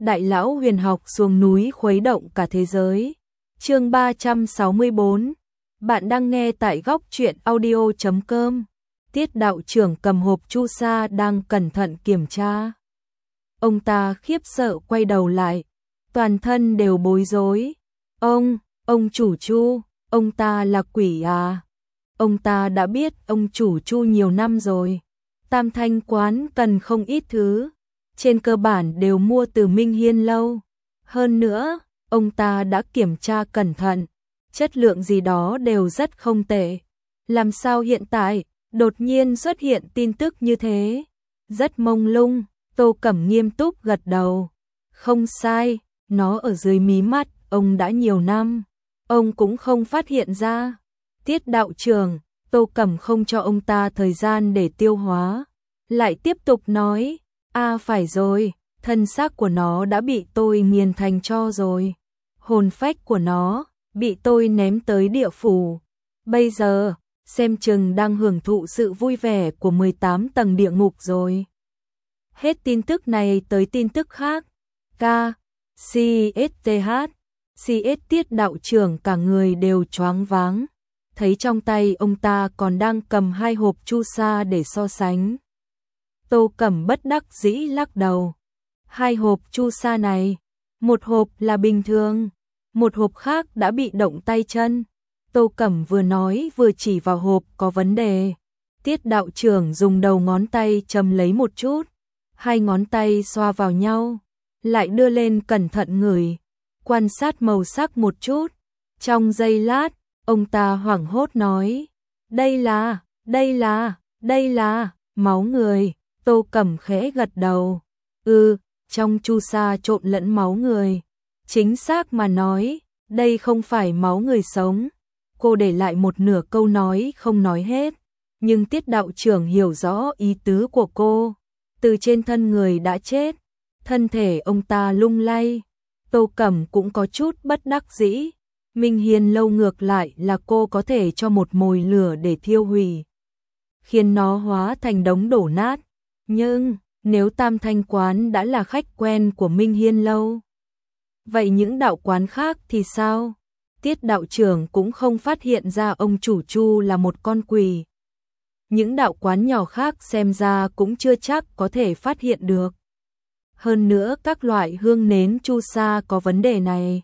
Đại lão huyền học xuống núi khuấy động cả thế giới. Chương 364. Bạn đang nghe tại góc truyện audio.com. Tiết đạo trưởng cầm hộp chu sa đang cẩn thận kiểm tra. Ông ta khiếp sợ quay đầu lại, toàn thân đều bối rối. Ông chủ Chu, ông ta là quỷ à? Ông ta đã biết ông chủ Chu nhiều năm rồi. Tam Thanh quán cần không ít thứ, trên cơ bản đều mua từ Minh Hiên lâu. Hơn nữa, ông ta đã kiểm tra cẩn thận, chất lượng gì đó đều rất không tệ. Làm sao hiện tại đột nhiên xuất hiện tin tức như thế? Rất mông lung. Tô Cẩm nghiêm túc gật đầu. Không sai, nó ở dưới mí mắt ông đã nhiều năm, ông cũng không phát hiện ra. Tiết đạo trưởng, Tô Cẩm không cho ông ta thời gian để tiêu hóa, lại tiếp tục nói, phải rồi, thân xác của nó đã bị tôi nghiền thành tro rồi. Hồn phách của nó bị tôi ném tới địa phủ. Bây giờ, xem chừng đang hưởng thụ sự vui vẻ của 18 tầng địa ngục rồi. Hết tin tức này tới tin tức khác. CSTH Tiết đạo trưởng cả người đều choáng váng. Thấy trong tay ông ta còn đang cầm 2 hộp chu sa để so sánh. Tô Cẩm bất đắc dĩ lắc đầu. 2 hộp chu sa này, một hộp là bình thường, một hộp khác đã bị động tay chân. Tô Cẩm vừa nói vừa chỉ vào hộp có vấn đề. Tiết đạo trưởng dùng đầu ngón tay châm lấy một chút, 2 ngón tay xoa vào nhau, lại đưa lên cẩn thận ngửi, quan sát màu sắc một chút. Trong giây lát, ông ta hoảng hốt nói, đây là máu người. Tô Cẩm khẽ gật đầu. Trong chu sa trộn lẫn máu người. Chính xác mà nói, đây không phải máu người sống. Cô để lại một nửa câu nói không nói hết, nhưng Tiết đạo trưởng hiểu rõ ý tứ của cô. Từ trên thân người đã chết, thân thể ông ta lung lay. Tô Cẩm cũng có chút bất đắc dĩ. Minh Hiên lâu ngược lại là cô có thể cho một mồi lửa để thiêu hủy, khiến nó hóa thành đống đổ nát. Nhưng nếu Tam Thanh quán đã là khách quen của Minh Hiên lâu, vậy những đạo quán khác thì sao? Tiết đạo trưởng cũng không phát hiện ra ông chủ Chu là một con quỷ. Những đạo quán nhỏ khác xem ra cũng chưa chắc có thể phát hiện được. Hơn nữa các loại hương nến chu sa có vấn đề này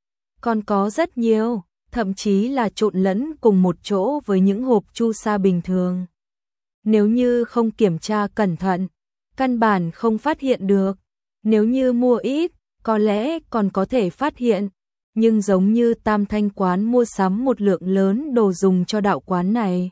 còn có rất nhiều, thậm chí là trộn lẫn cùng một chỗ với những hộp chu sa bình thường. Nếu như không kiểm tra cẩn thận, căn bản không phát hiện được. Nếu như mua ít, có lẽ còn có thể phát hiện. Nhưng giống như Tam Thanh quán mua sắm một lượng lớn đồ dùng cho đạo quán này,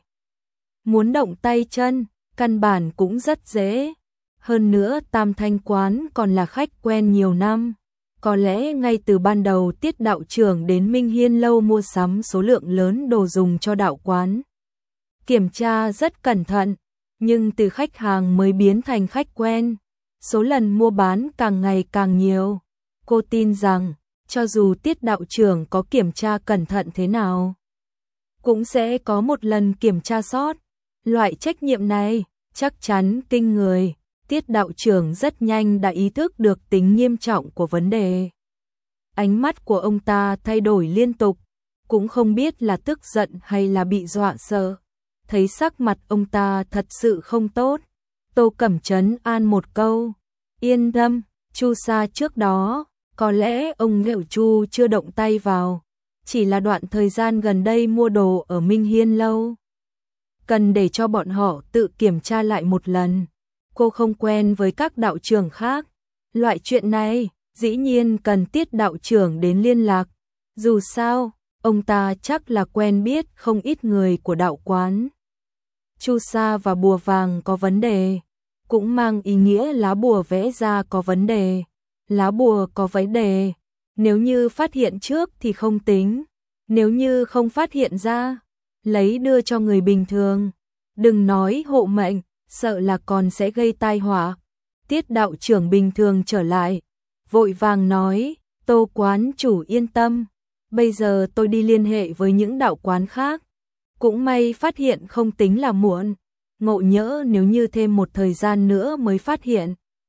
muốn động tay chân, căn bản cũng rất dễ. Hơn nữa Tam Thanh quán còn là khách quen nhiều năm. Có lẽ ngay từ ban đầu Tiết đạo trưởng đến Minh Hiên lâu mua sắm số lượng lớn đồ dùng cho đạo quán, kiểm tra rất cẩn thận, nhưng từ khách hàng mới biến thành khách quen, số lần mua bán càng ngày càng nhiều. Cô tin rằng, cho dù Tiết đạo trưởng có kiểm tra cẩn thận thế nào, cũng sẽ có một lần kiểm tra sót. Loại trách nhiệm này chắc chắn kinh người. Tiết đạo trưởng rất nhanh đã ý thức được tính nghiêm trọng của vấn đề. Ánh mắt của ông ta thay đổi liên tục, cũng không biết là tức giận hay là bị dọa sợ. Thấy sắc mặt ông ta thật sự không tốt, Tô Cẩm trấn an một câu, yên tâm, chu sa trước đó, có lẽ ông Liệu Chu chưa động tay vào, chỉ là đoạn thời gian gần đây mua đồ ở Minh Hiên lâu, cần để cho bọn họ tự kiểm tra lại một lần. Cô không quen với các đạo trưởng khác, loại chuyện này dĩ nhiên cần Tiết đạo trưởng đến liên lạc. Dù sao, ông ta chắc là quen biết không ít người của đạo quán. Chu sa và bùa vàng có vấn đề, cũng mang ý nghĩa lá bùa vẽ ra có vấn đề. Lá bùa có vấn đề, nếu như phát hiện trước thì không tính, nếu như không phát hiện ra, lấy đưa cho người bình thường. Đừng nói hộ mệnh, sợ là còn sẽ gây tai họa. Tiết đạo trưởng bình thường trở lại, vội vàng nói, Tô quán chủ yên tâm, bây giờ tôi đi liên hệ với những đạo quán khác. Cũng may phát hiện không tính là muộn, ngộ nhỡ nếu như thêm một thời gian nữa mới phát hiện,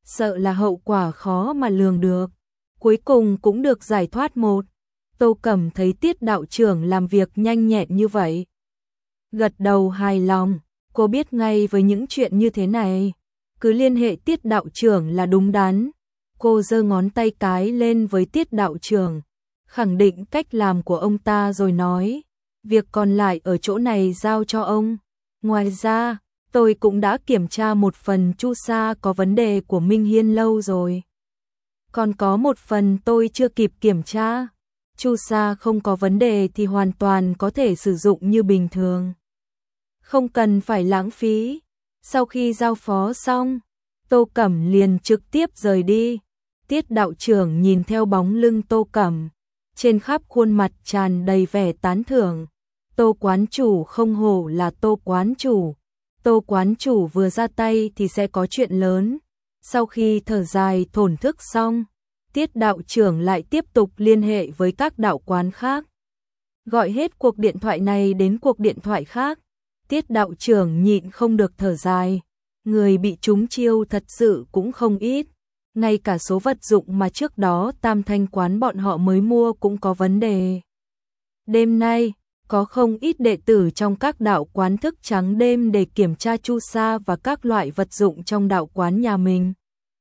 sợ là hậu quả khó mà lường được. Cuối cùng cũng được giải thoát một. Tô Cẩm thấy Tiết đạo trưởng làm việc nhanh nhẹn như vậy, gật đầu hài lòng. Cô biết ngay với những chuyện như thế này, cứ liên hệ Tiết đạo trưởng là đúng đắn. Cô giơ ngón tay cái lên với Tiết đạo trưởng, khẳng định cách làm của ông ta rồi nói, việc còn lại ở chỗ này giao cho ông. Ngoài ra, tôi cũng đã kiểm tra một phần chu sa có vấn đề của Minh Hiên lâu rồi. Còn có một phần tôi chưa kịp kiểm tra. Chu sa không có vấn đề thì hoàn toàn có thể sử dụng như bình thường, không cần phải lãng phí. Sau khi giao phó xong, Tô Cẩm liền trực tiếp rời đi. Tiết đạo trưởng nhìn theo bóng lưng Tô Cẩm, trên khắp khuôn mặt tràn đầy vẻ tán thưởng. Tô quán chủ không hổ là Tô quán chủ. Tô quán chủ vừa ra tay thì sẽ có chuyện lớn. Sau khi thở dài thổn thức xong, Tiết đạo trưởng lại tiếp tục liên hệ với các đạo quán khác, gọi hết cuộc điện thoại này đến cuộc điện thoại khác. Tiết đạo trưởng nhịn không được thở dài, người bị trúng chiêu thật sự cũng không ít. Ngay cả số vật dụng mà trước đó Tam Thanh quán bọn họ mới mua cũng có vấn đề. Đêm nay, có không ít đệ tử trong các đạo quán thức trắng đêm để kiểm tra chu sa và các loại vật dụng trong đạo quán nhà mình.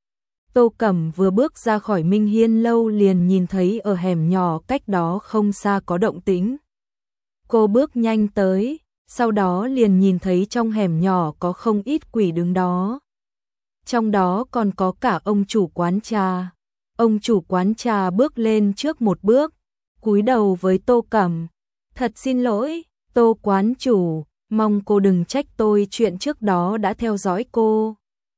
Tô Cẩm vừa bước ra khỏi Minh Hiên lâu liền nhìn thấy ở hẻm nhỏ cách đó không xa có động tĩnh. Cô bước nhanh tới, sau đó liền nhìn thấy trong hẻm nhỏ có không ít quỷ đứng đó. Trong đó còn có cả ông chủ quán trà. Ông chủ quán trà bước lên trước một bước, cúi đầu với Tô Cẩm. Thật xin lỗi, Tô quán chủ, mong cô đừng trách tôi chuyện trước đó đã theo dõi cô.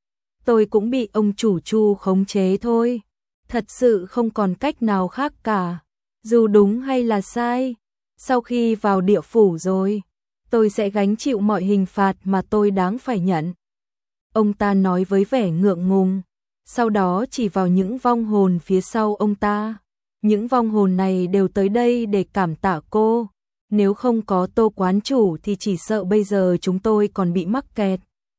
Tôi cũng bị ông chủ Chu khống chế thôi. Thật sự không còn cách nào khác cả. Dù đúng hay là sai, sau khi vào địa phủ rồi, tôi sẽ gánh chịu mọi hình phạt mà tôi đáng phải nhận. Ông ta nói với vẻ ngượng ngùng, sau đó chỉ vào những vong hồn phía sau ông ta. Những vong hồn này đều tới đây để cảm tạ cô. Nếu không có Tô quán chủ thì chỉ sợ bây giờ chúng tôi còn bị mắc kẹt.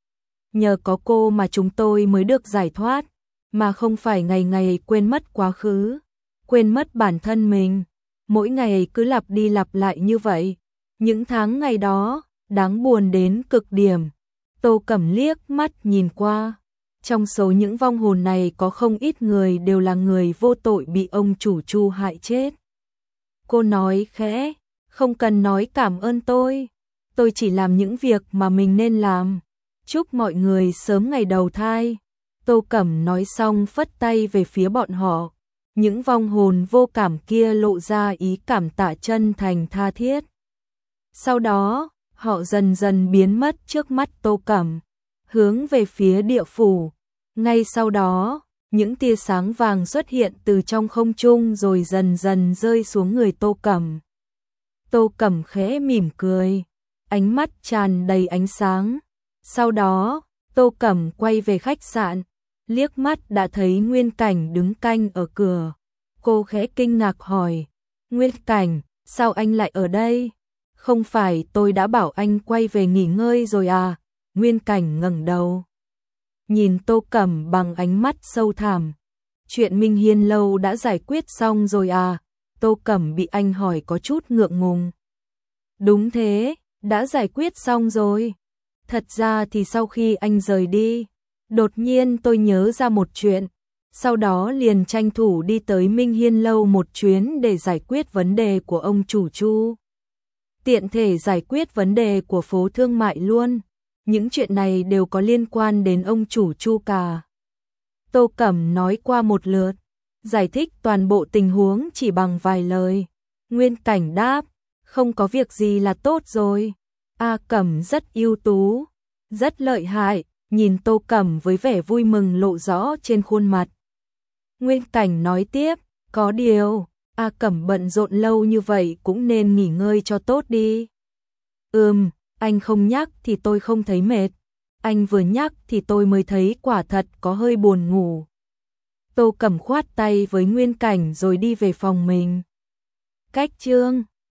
Nhờ có cô mà chúng tôi mới được giải thoát, mà không phải ngày ngày quên mất quá khứ, quên mất bản thân mình. Mỗi ngày cứ lặp đi lặp lại như vậy. Những tháng ngày đó, đáng buồn đến cực điểm. Tô Cẩm liếc mắt nhìn qua. Trong số những vong hồn này có không ít người đều là người vô tội bị ông chủ Chu hại chết. Cô nói khẽ, không cần nói cảm ơn tôi chỉ làm những việc mà mình nên làm. Chúc mọi người sớm ngày đầu thai. Tô Cẩm nói xong phất tay về phía bọn họ. Những vong hồn vô cảm kia lộ ra ý cảm tạ chân thành tha thiết. Sau đó, họ dần dần biến mất trước mắt Tô Cẩm, hướng về phía địa phủ. Ngay sau đó, những tia sáng vàng xuất hiện từ trong không trung rồi dần dần rơi xuống người Tô Cẩm. Tô Cẩm khẽ mỉm cười, ánh mắt tràn đầy ánh sáng. Sau đó, Tô Cẩm quay về khách sạn, liếc mắt đã thấy Nguyên Cảnh đứng canh ở cửa. Cô khẽ kinh ngạc hỏi, Nguyên Cảnh, sao anh lại ở đây? Không phải tôi đã bảo anh quay về nghỉ ngơi rồi à? Nguyên Cảnh ngẩng đầu, nhìn Tô Cẩm bằng ánh mắt sâu thẳm. Chuyện Minh Hiên lâu đã giải quyết xong rồi à? Tô Cẩm bị anh hỏi có chút ngượng ngùng. Đúng thế, đã giải quyết xong rồi. Thật ra thì sau khi anh rời đi, đột nhiên tôi nhớ ra một chuyện, sau đó liền tranh thủ đi tới Minh Hiên lâu một chuyến để giải quyết vấn đề của ông chủ Chu. Tiện thể giải quyết vấn đề của phố thương mại luôn. Những chuyện này đều có liên quan đến ông chủ Chu cả. Tô Cẩm nói qua một lượt, giải thích toàn bộ tình huống chỉ bằng vài lời. Nguyên Cảnh đáp, không có việc gì là tốt rồi. A Cẩm rất ưu tú, rất lợi hại, nhìn Tô Cẩm với vẻ vui mừng lộ rõ trên khuôn mặt. Nguyên Cảnh nói tiếp, có điều, A Cẩm bận rộn lâu như vậy cũng nên nghỉ ngơi cho tốt đi. Anh không nhắc thì tôi không thấy mệt, anh vừa nhắc thì tôi mới thấy quả thật có hơi buồn ngủ. Tô Cẩm khoát tay với Nguyên Cảnh rồi đi về phòng mình. Cách chương